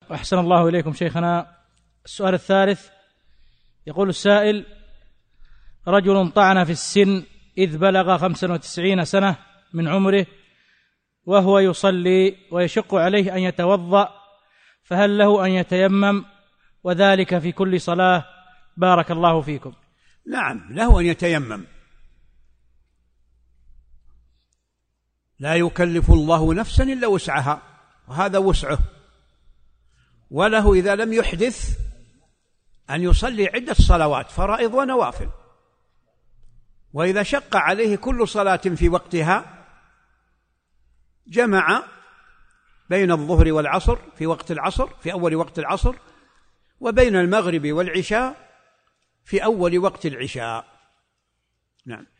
وأحسن الله إليكم شيخنا. السؤال الثالث، يقول السائل: رجل طعن في السن إذ بلغ 95 سنة من عمره وهو يصلي ويشق عليه أن يتوضأ، فهل له أن يتيمم وذلك في كل صلاة؟ بارك الله فيكم. نعم، له أن يتيمم، لا يكلف الله نفسا إلا وسعها، وهذا وسعه. وله إذا لم يحدث أن يصلي عدة صلوات فرائض ونوافل، وإذا شق عليه كل صلاة في وقتها جمع بين الظهر والعصر في وقت العصر في أول وقت العصر، وبين المغرب والعشاء في أول وقت العشاء. نعم.